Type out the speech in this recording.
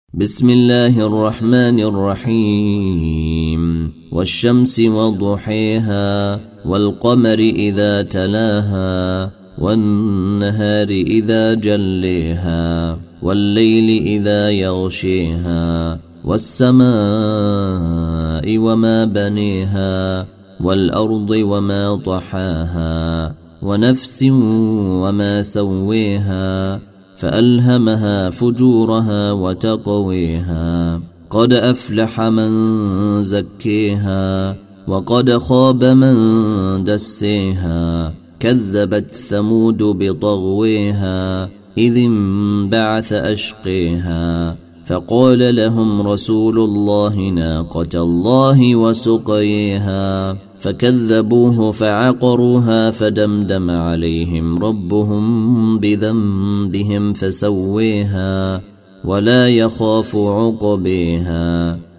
بسم الله الرحمن الرحيم والشمس وضحيها والقمر إذا تلاها والنهار إذا جليها والليل إذا يغشيها والسماء وما بنيها والأرض وما طحاها ونفس وما سويها فألهمها فجورها وتقويها قد أفلح من زكيها وقد خاب من دسيها كذبت ثمود بطغويها إذ انبعث أشقيها فقال لهم رسول الله ناقة الله وسقيها فكذبوه فعقروها فدمدم عليهم ربهم بذنبهم فسويها ولا يخاف عقبيها